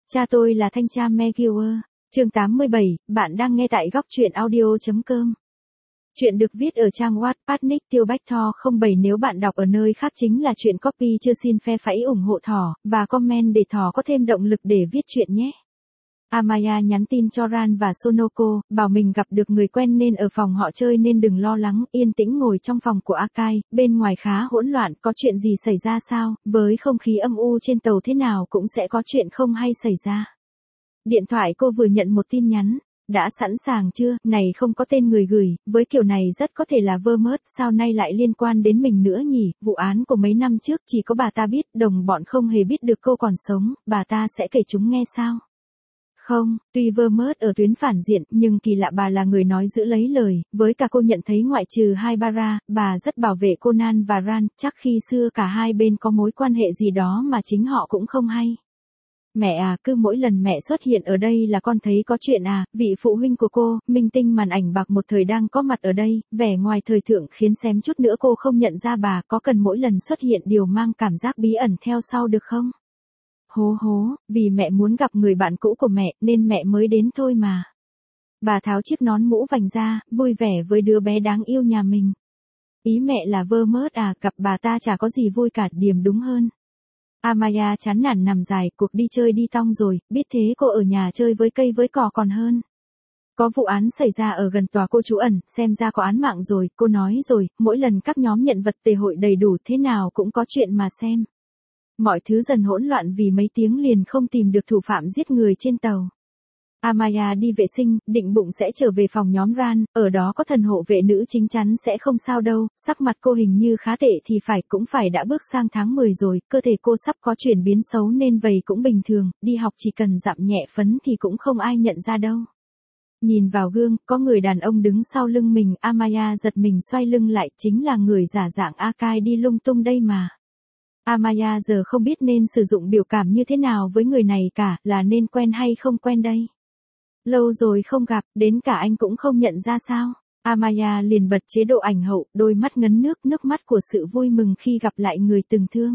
Cha tôi là thanh tra McGuire. Chương 87, bạn đang nghe tại góc truyện audio.com. Chuyện được viết ở trang Wattpad Nick Tiêu Bách Tho 07. Nếu bạn đọc ở nơi khác chính là chuyện copy chưa, xin phe phẩy ủng hộ Thỏ và comment để Thỏ có thêm động lực để viết chuyện nhé. Amaya nhắn tin cho Ran và Sonoko, bảo mình gặp được người quen nên ở phòng họ chơi nên đừng lo lắng, yên tĩnh ngồi trong phòng của Akai, bên ngoài khá hỗn loạn, có chuyện gì xảy ra sao, với không khí âm u trên tàu thế nào cũng sẽ có chuyện không hay xảy ra. Điện thoại cô vừa nhận một tin nhắn, đã sẵn sàng chưa, này không có tên người gửi, với kiểu này rất có thể là Vermouth, sao nay lại liên quan đến mình nữa nhỉ, vụ án của mấy năm trước chỉ có bà ta biết, đồng bọn không hề biết được cô còn sống, bà ta sẽ kể chúng nghe sao? Không, tuy Vermouth ở tuyến phản diện, nhưng kỳ lạ bà là người nói giữ lấy lời, với cả cô nhận thấy ngoại trừ hai Bara, bà rất bảo vệ Conan và Ran, chắc khi xưa cả hai bên có mối quan hệ gì đó mà chính họ cũng không hay. Mẹ à, cứ mỗi lần mẹ xuất hiện ở đây là con thấy có chuyện à, vị phụ huynh của cô, minh tinh màn ảnh bạc một thời đang có mặt ở đây, vẻ ngoài thời thượng khiến xém chút nữa cô không nhận ra bà, có cần mỗi lần xuất hiện đều mang cảm giác bí ẩn theo sau được không? Hố hố, vì mẹ muốn gặp người bạn cũ của mẹ nên mẹ mới đến thôi mà. Bà tháo chiếc nón mũ vành ra, vui vẻ với đứa bé đáng yêu nhà mình. Ý mẹ là Vermouth à, gặp bà ta chả có gì vui cả, điểm đúng hơn. Amaya chán nản nằm dài, cuộc đi chơi đi tong rồi, biết thế cô ở nhà chơi với cây với cỏ còn hơn. Có vụ án xảy ra ở gần tòa cô trú ẩn, xem ra có án mạng rồi, cô nói rồi, mỗi lần các nhóm nhận vật tề hội đầy đủ thế nào cũng có chuyện mà xem. Mọi thứ dần hỗn loạn vì mấy tiếng liền không tìm được thủ phạm giết người trên tàu. Amaya đi vệ sinh, định bụng sẽ trở về phòng nhóm Ran, ở đó có thần hộ vệ nữ chính chắn sẽ không sao đâu, sắc mặt cô hình như khá tệ thì phải cũng phải đã bước sang tháng 10 rồi, cơ thể cô sắp có chuyển biến xấu nên vầy cũng bình thường, đi học chỉ cần dặm nhẹ phấn thì cũng không ai nhận ra đâu. Nhìn vào gương, có người đàn ông đứng sau lưng mình, Amaya giật mình xoay lưng lại, chính là người giả dạng Akai đi lung tung đây mà. Amaya giờ không biết nên sử dụng biểu cảm như thế nào với người này cả, là nên quen hay không quen đây. Lâu rồi không gặp, đến cả anh cũng không nhận ra sao. Amaya liền bật chế độ ảnh hậu, đôi mắt ngấn nước mắt của sự vui mừng khi gặp lại người từng thương.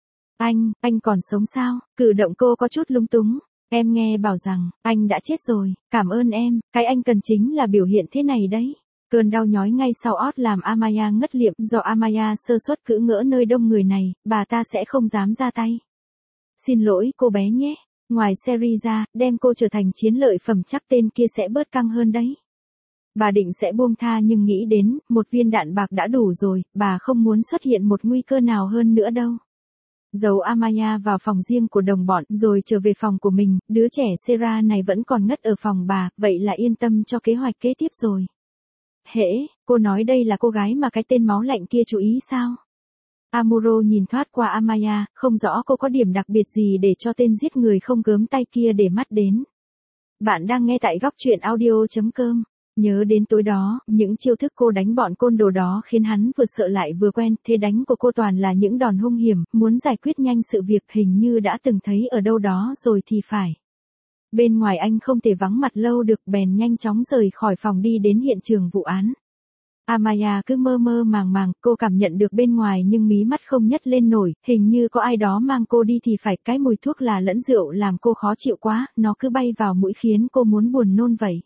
Anh còn sống sao? Cử động cô có chút lung túng. Em nghe bảo rằng, anh đã chết rồi, cảm ơn em, cái anh cần chính là biểu hiện thế này đấy. Cơn đau nhói ngay sau ót làm Amaya ngất liệm, do Amaya sơ suất cữ ngỡ nơi đông người này, bà ta sẽ không dám ra tay. Xin lỗi cô bé nhé. Ngoài series ra, đem cô trở thành chiến lợi phẩm chắc tên kia sẽ bớt căng hơn đấy. Bà định sẽ buông tha nhưng nghĩ đến, một viên đạn bạc đã đủ rồi, bà không muốn xuất hiện một nguy cơ nào hơn nữa đâu. Giấu Amaya vào phòng riêng của đồng bọn rồi trở về phòng của mình, đứa trẻ Sarah này vẫn còn ngất ở phòng bà, vậy là yên tâm cho kế hoạch kế tiếp rồi. Cô nói đây là cô gái mà cái tên máu lạnh kia chú ý sao? Amuro nhìn thoát qua Amaya, không rõ cô có điểm đặc biệt gì để cho tên giết người không gớm tay kia để mắt đến. Bạn đang nghe tại góc truyện audio.com. Nhớ đến tối đó, những chiêu thức cô đánh bọn côn đồ đó khiến hắn vừa sợ lại vừa quen, thế đánh của cô toàn là những đòn hung hiểm, muốn giải quyết nhanh sự việc hình như đã từng thấy ở đâu đó rồi thì phải. Bên ngoài anh không thể vắng mặt lâu được, bèn nhanh chóng rời khỏi phòng đi đến hiện trường vụ án. Amaya cứ mơ mơ màng, cô cảm nhận được bên ngoài nhưng mí mắt không nhấc lên nổi, hình như có ai đó mang cô đi thì phải, cái mùi thuốc là lẫn rượu làm cô khó chịu quá, nó cứ bay vào mũi khiến cô muốn buồn nôn vậy.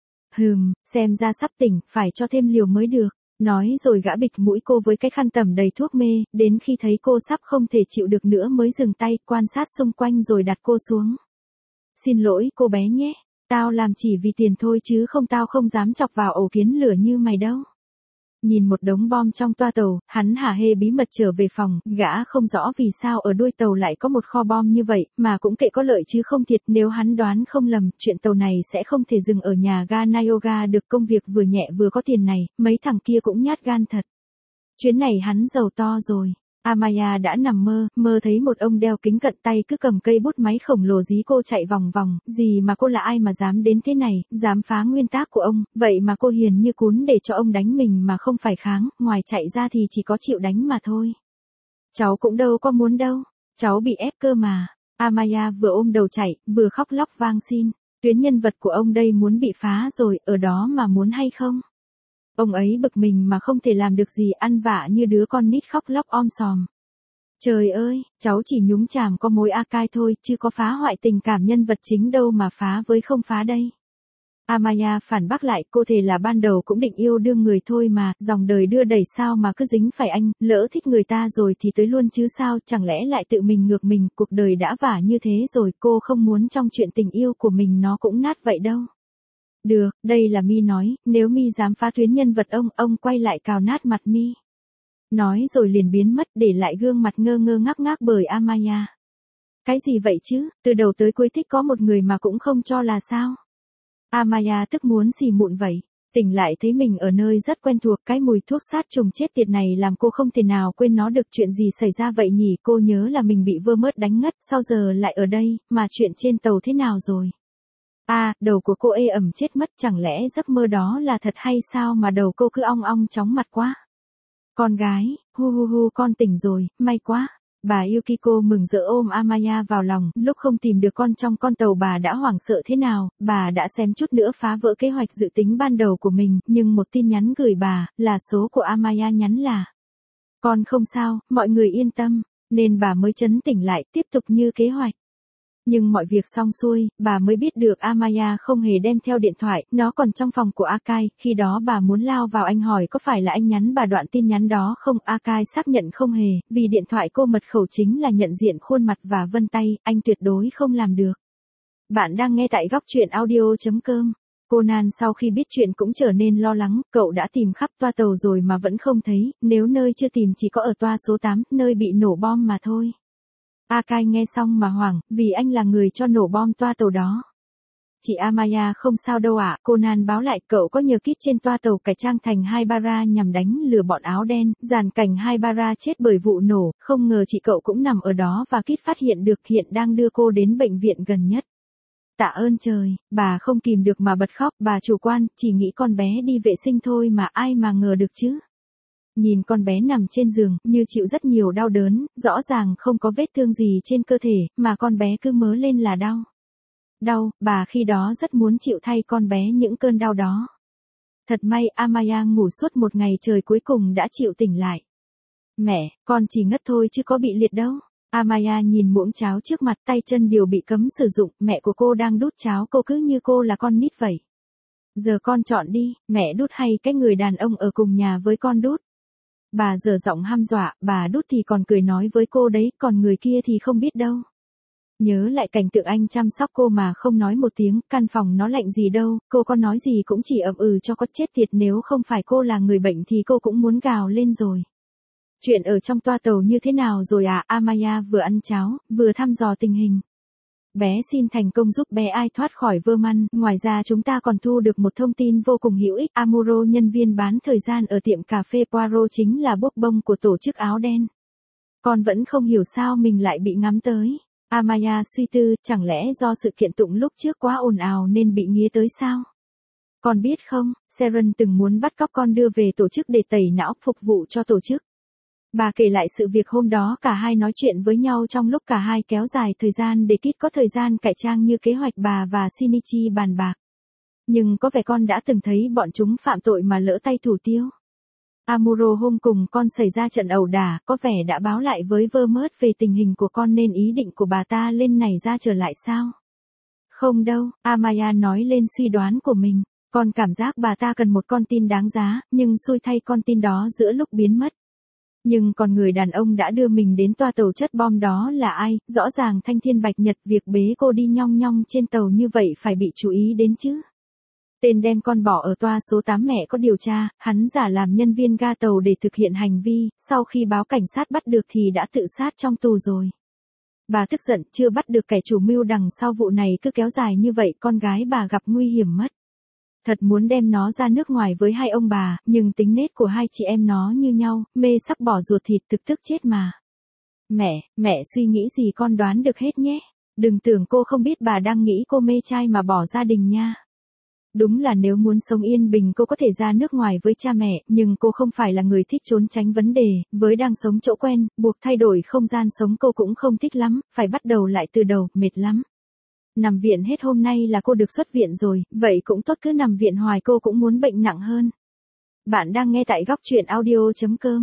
Xem ra sắp tỉnh, phải cho thêm liều mới được. Nói rồi gã bịt mũi cô với cái khăn tẩm đầy thuốc mê, đến khi thấy cô sắp không thể chịu được nữa mới dừng tay, quan sát xung quanh rồi đặt cô xuống. Xin lỗi cô bé nhé, tao làm chỉ vì tiền thôi chứ tao không dám chọc vào ổ kiến lửa như mày đâu. Nhìn một đống bom trong toa tàu, hắn hả hê bí mật trở về phòng, gã không rõ vì sao ở đuôi tàu lại có một kho bom như vậy, mà cũng kệ có lợi chứ không thiệt, nếu hắn đoán không lầm, chuyện tàu này sẽ không thể dừng ở nhà ga Nayoga được, công việc vừa nhẹ vừa có tiền này, mấy thằng kia cũng nhát gan thật. Chuyến này hắn giàu to rồi. Amaya đã nằm mơ thấy một ông đeo kính cận tay cứ cầm cây bút máy khổng lồ dí cô chạy vòng vòng, gì mà cô là ai mà dám đến thế này, dám phá nguyên tắc của ông, vậy mà cô hiền như cún để cho ông đánh mình mà không phải kháng, ngoài chạy ra thì chỉ có chịu đánh mà thôi. Cháu cũng đâu có muốn đâu, cháu bị ép cơ mà. Amaya vừa ôm đầu chạy, vừa khóc lóc van xin, tuyến nhân vật của ông đây muốn bị phá rồi, ở đó mà muốn hay không? Ông ấy bực mình mà không thể làm được gì, ăn vạ như đứa con nít khóc lóc om sòm. Trời ơi, cháu chỉ nhúng chàm có mối Akai thôi chứ có phá hoại tình cảm nhân vật chính đâu mà phá với không phá đây. Amaya phản bác lại, cô thề là ban đầu cũng định yêu đương người thôi mà, dòng đời đưa đẩy sao mà cứ dính phải anh, lỡ thích người ta rồi thì tới luôn chứ sao, chẳng lẽ lại tự mình ngược mình, cuộc đời đã vả như thế rồi, cô không muốn trong chuyện tình yêu của mình nó cũng nát vậy đâu. Được, đây là Mi nói, nếu Mi dám phá tuyến nhân vật ông quay lại cào nát mặt Mi. Nói rồi liền biến mất để lại gương mặt ngơ ngơ ngác ngác bởi Amaya. Cái gì vậy chứ, từ đầu tới cuối thích có một người mà cũng không cho là sao? Amaya tức muốn xì mụn vậy. Tỉnh lại thấy mình ở nơi rất quen thuộc, cái mùi thuốc sát trùng chết tiệt này làm cô không thể nào quên nó được. Chuyện gì xảy ra vậy nhỉ? Cô nhớ là mình bị Vermouth đánh ngất, sao giờ lại ở đây, mà chuyện trên tàu thế nào rồi? Đầu của cô ê ẩm chết mất, chẳng lẽ giấc mơ đó là thật hay sao mà đầu cô cứ ong ong chóng mặt quá. Con gái, hu con tỉnh rồi, may quá. Bà Yukiko mừng rỡ ôm Amaya vào lòng, lúc không tìm được con trong con tàu bà đã hoảng sợ thế nào, bà đã xém chút nữa phá vỡ kế hoạch dự tính ban đầu của mình, nhưng một tin nhắn gửi bà, là số của Amaya nhắn là: con không sao, mọi người yên tâm, nên bà mới trấn tĩnh lại, tiếp tục như kế hoạch. Nhưng mọi việc xong xuôi, bà mới biết được Amaya không hề đem theo điện thoại, nó còn trong phòng của Akai, khi đó bà muốn lao vào anh hỏi có phải là anh nhắn bà đoạn tin nhắn đó không, Akai xác nhận không hề, vì điện thoại cô mật khẩu chính là nhận diện khuôn mặt và vân tay, anh tuyệt đối không làm được. Bạn đang nghe tại góc truyện audio.com. Conan sau khi biết chuyện cũng trở nên lo lắng, cậu đã tìm khắp toa tàu rồi mà vẫn không thấy, nếu nơi chưa tìm chỉ có ở toa số 8, nơi bị nổ bom mà thôi. Akai nghe xong mà hoảng, vì anh là người cho nổ bom toa tàu đó. Chị Amaya không sao đâu ạ, Conan báo lại cậu có nhờ kit trên toa tàu cải trang thành Haibara nhằm đánh lừa bọn áo đen, dàn cảnh Haibara chết bởi vụ nổ, không ngờ chị cậu cũng nằm ở đó và kit phát hiện được hiện đang đưa cô đến bệnh viện gần nhất. Tạ ơn trời, bà không kìm được mà bật khóc, bà chủ quan, chỉ nghĩ con bé đi vệ sinh thôi mà ai mà ngờ được chứ. Nhìn con bé nằm trên giường, như chịu rất nhiều đau đớn, rõ ràng không có vết thương gì trên cơ thể, mà con bé cứ mớ lên là đau. Đau, bà khi đó rất muốn chịu thay con bé những cơn đau đó. Thật may Amaya ngủ suốt một ngày trời cuối cùng đã chịu tỉnh lại. Mẹ, con chỉ ngất thôi chứ có bị liệt đâu. Amaya nhìn muỗng cháo trước mặt, tay chân đều bị cấm sử dụng, mẹ của cô đang đút cháo cô cứ như cô là con nít vậy. Giờ con chọn đi, mẹ đút hay cái người đàn ông ở cùng nhà với con đút. Bà giở giọng hăm dọa, bà đút thì còn cười nói với cô đấy, còn người kia thì không biết đâu. Nhớ lại cảnh tượng anh chăm sóc cô mà không nói một tiếng, căn phòng nó lạnh gì đâu, cô có nói gì cũng chỉ ậm ừ cho có chết tiệt, nếu không phải cô là người bệnh thì cô cũng muốn gào lên rồi. Chuyện ở trong toa tàu như thế nào rồi à? Amaya vừa ăn cháo, vừa thăm dò tình hình. Bé xin thành công giúp bé ai thoát khỏi Vermouth, ngoài ra chúng ta còn thu được một thông tin vô cùng hữu ích, Amuro nhân viên bán thời gian ở tiệm cà phê Poirot chính là bốc bông của tổ chức áo đen. Con vẫn không hiểu sao mình lại bị ngắm tới. Amaya suy tư, chẳng lẽ do sự kiện tụng lúc trước quá ồn ào nên bị nghía tới sao? Con biết không, Sharon từng muốn bắt cóc con đưa về tổ chức để tẩy não phục vụ cho tổ chức. Bà kể lại sự việc hôm đó cả hai nói chuyện với nhau trong lúc cả hai kéo dài thời gian để Kit có thời gian cải trang như kế hoạch bà và Shinichi bàn bạc. Nhưng có vẻ con đã từng thấy bọn chúng phạm tội mà lỡ tay thủ tiêu. Amuro hôm cùng con xảy ra trận ẩu đả, có vẻ đã báo lại với Vermouth về tình hình của con nên ý định của bà ta lên này ra trở lại sao? Không đâu, Amaya nói lên suy đoán của mình. Con cảm giác bà ta cần một con tin đáng giá, nhưng xui thay con tin đó giữa lúc biến mất. Nhưng còn người đàn ông đã đưa mình đến toa tàu chất bom đó là ai? Rõ ràng Thanh Thiên Bạch Nhật, việc bế cô đi nhong nhong trên tàu như vậy phải bị chú ý đến chứ. Tên đem con bỏ ở toa số 8 mẹ có điều tra, hắn giả làm nhân viên ga tàu để thực hiện hành vi, sau khi báo cảnh sát bắt được thì đã tự sát trong tù rồi. Bà tức giận, chưa bắt được kẻ chủ mưu đằng sau vụ này cứ kéo dài như vậy, con gái bà gặp nguy hiểm mất. Thật muốn đem nó ra nước ngoài với hai ông bà, nhưng tính nết của hai chị em nó như nhau, mê sắc bỏ ruột thịt thực tức chết mà. Mẹ suy nghĩ gì con đoán được hết nhé. Đừng tưởng cô không biết bà đang nghĩ cô mê trai mà bỏ gia đình nha. Đúng là nếu muốn sống yên bình cô có thể ra nước ngoài với cha mẹ, nhưng cô không phải là người thích trốn tránh vấn đề, với đang sống chỗ quen, buộc thay đổi không gian sống cô cũng không thích lắm, phải bắt đầu lại từ đầu, mệt lắm. Nằm viện hết hôm nay là cô được xuất viện rồi, vậy cũng tốt, cứ nằm viện hoài cô cũng muốn bệnh nặng hơn. Bạn đang nghe tại góc truyện audio.com.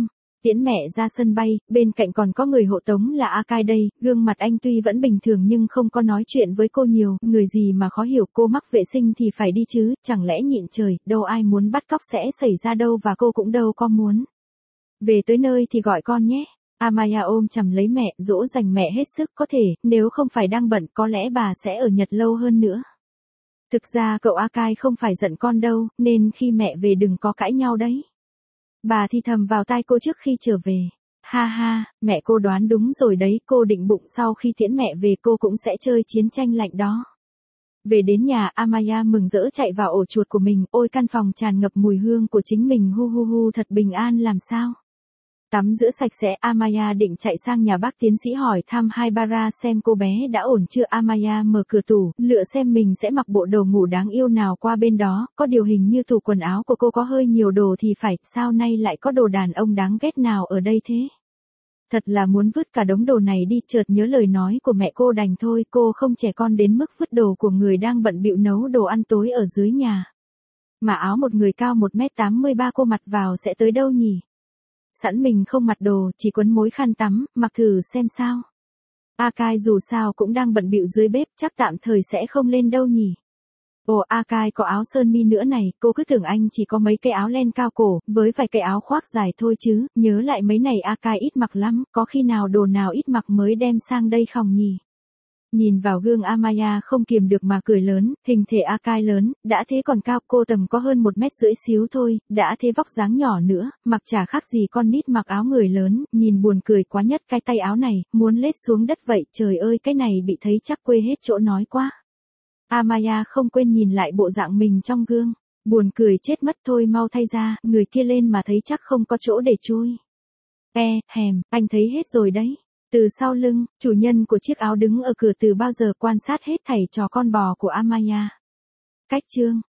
Tiễn mẹ ra sân bay, bên cạnh còn có người hộ tống là Akai đây, gương mặt anh tuy vẫn bình thường nhưng không có nói chuyện với cô nhiều, người gì mà khó hiểu, cô mắc vệ sinh thì phải đi chứ, chẳng lẽ nhịn trời, đâu ai muốn bắt cóc sẽ xảy ra đâu và cô cũng đâu có muốn. Về tới nơi thì gọi con nhé. Amaya ôm chầm lấy mẹ, dỗ dành mẹ hết sức có thể, nếu không phải đang bận có lẽ bà sẽ ở Nhật lâu hơn nữa. Thực ra cậu Akai không phải giận con đâu, nên khi mẹ về đừng có cãi nhau đấy. Bà thì thầm vào tai cô trước khi trở về. Ha ha, mẹ cô đoán đúng rồi đấy, cô định bụng sau khi tiễn mẹ về cô cũng sẽ chơi chiến tranh lạnh đó. Về đến nhà, Amaya mừng rỡ chạy vào ổ chuột của mình, ôi căn phòng tràn ngập mùi hương của chính mình, hu hu hu, thật bình an làm sao. Tắm rửa sạch sẽ, Amaya định chạy sang nhà bác tiến sĩ hỏi thăm Haibara xem cô bé đã ổn chưa. Amaya mở cửa tủ, lựa xem mình sẽ mặc bộ đồ ngủ đáng yêu nào qua bên đó, có điều hình như tủ quần áo của cô có hơi nhiều đồ thì phải, sao nay lại có đồ đàn ông đáng ghét nào ở đây thế? Thật là muốn vứt cả đống đồ này đi, chợt nhớ lời nói của mẹ cô đành thôi, cô không trẻ con đến mức vứt đồ của người đang bận bịu nấu đồ ăn tối ở dưới nhà. Mà áo một người cao 1m83 cô mặc vào sẽ tới đâu nhỉ? Sẵn mình không mặc đồ, chỉ quấn mối khăn tắm, mặc thử xem sao. Akai dù sao cũng đang bận bịu dưới bếp, chắc tạm thời sẽ không lên đâu nhỉ. Ồ, Akai có áo sơ mi nữa này, cô cứ tưởng anh chỉ có mấy cái áo len cao cổ, với vài cái áo khoác dài thôi chứ, nhớ lại mấy này Akai ít mặc lắm, có khi nào đồ nào ít mặc mới đem sang đây không nhỉ? Nhìn vào gương Amaya không kiềm được mà cười lớn, hình thể Akai lớn, đã thế còn cao, cô tầm có hơn 1,5 mét xíu thôi, đã thế vóc dáng nhỏ nữa, mặc chả khác gì con nít mặc áo người lớn, nhìn buồn cười quá nhất, cái tay áo này, muốn lết xuống đất vậy, trời ơi cái này bị thấy chắc quê hết chỗ nói quá. Amaya không quên nhìn lại bộ dạng mình trong gương, buồn cười chết mất, thôi mau thay ra, người kia lên mà thấy chắc không có chỗ để chui. Anh thấy hết rồi đấy. Từ sau lưng, chủ nhân của chiếc áo đứng ở cửa từ bao giờ quan sát hết thảy trò con bò của Amaya. Cách chương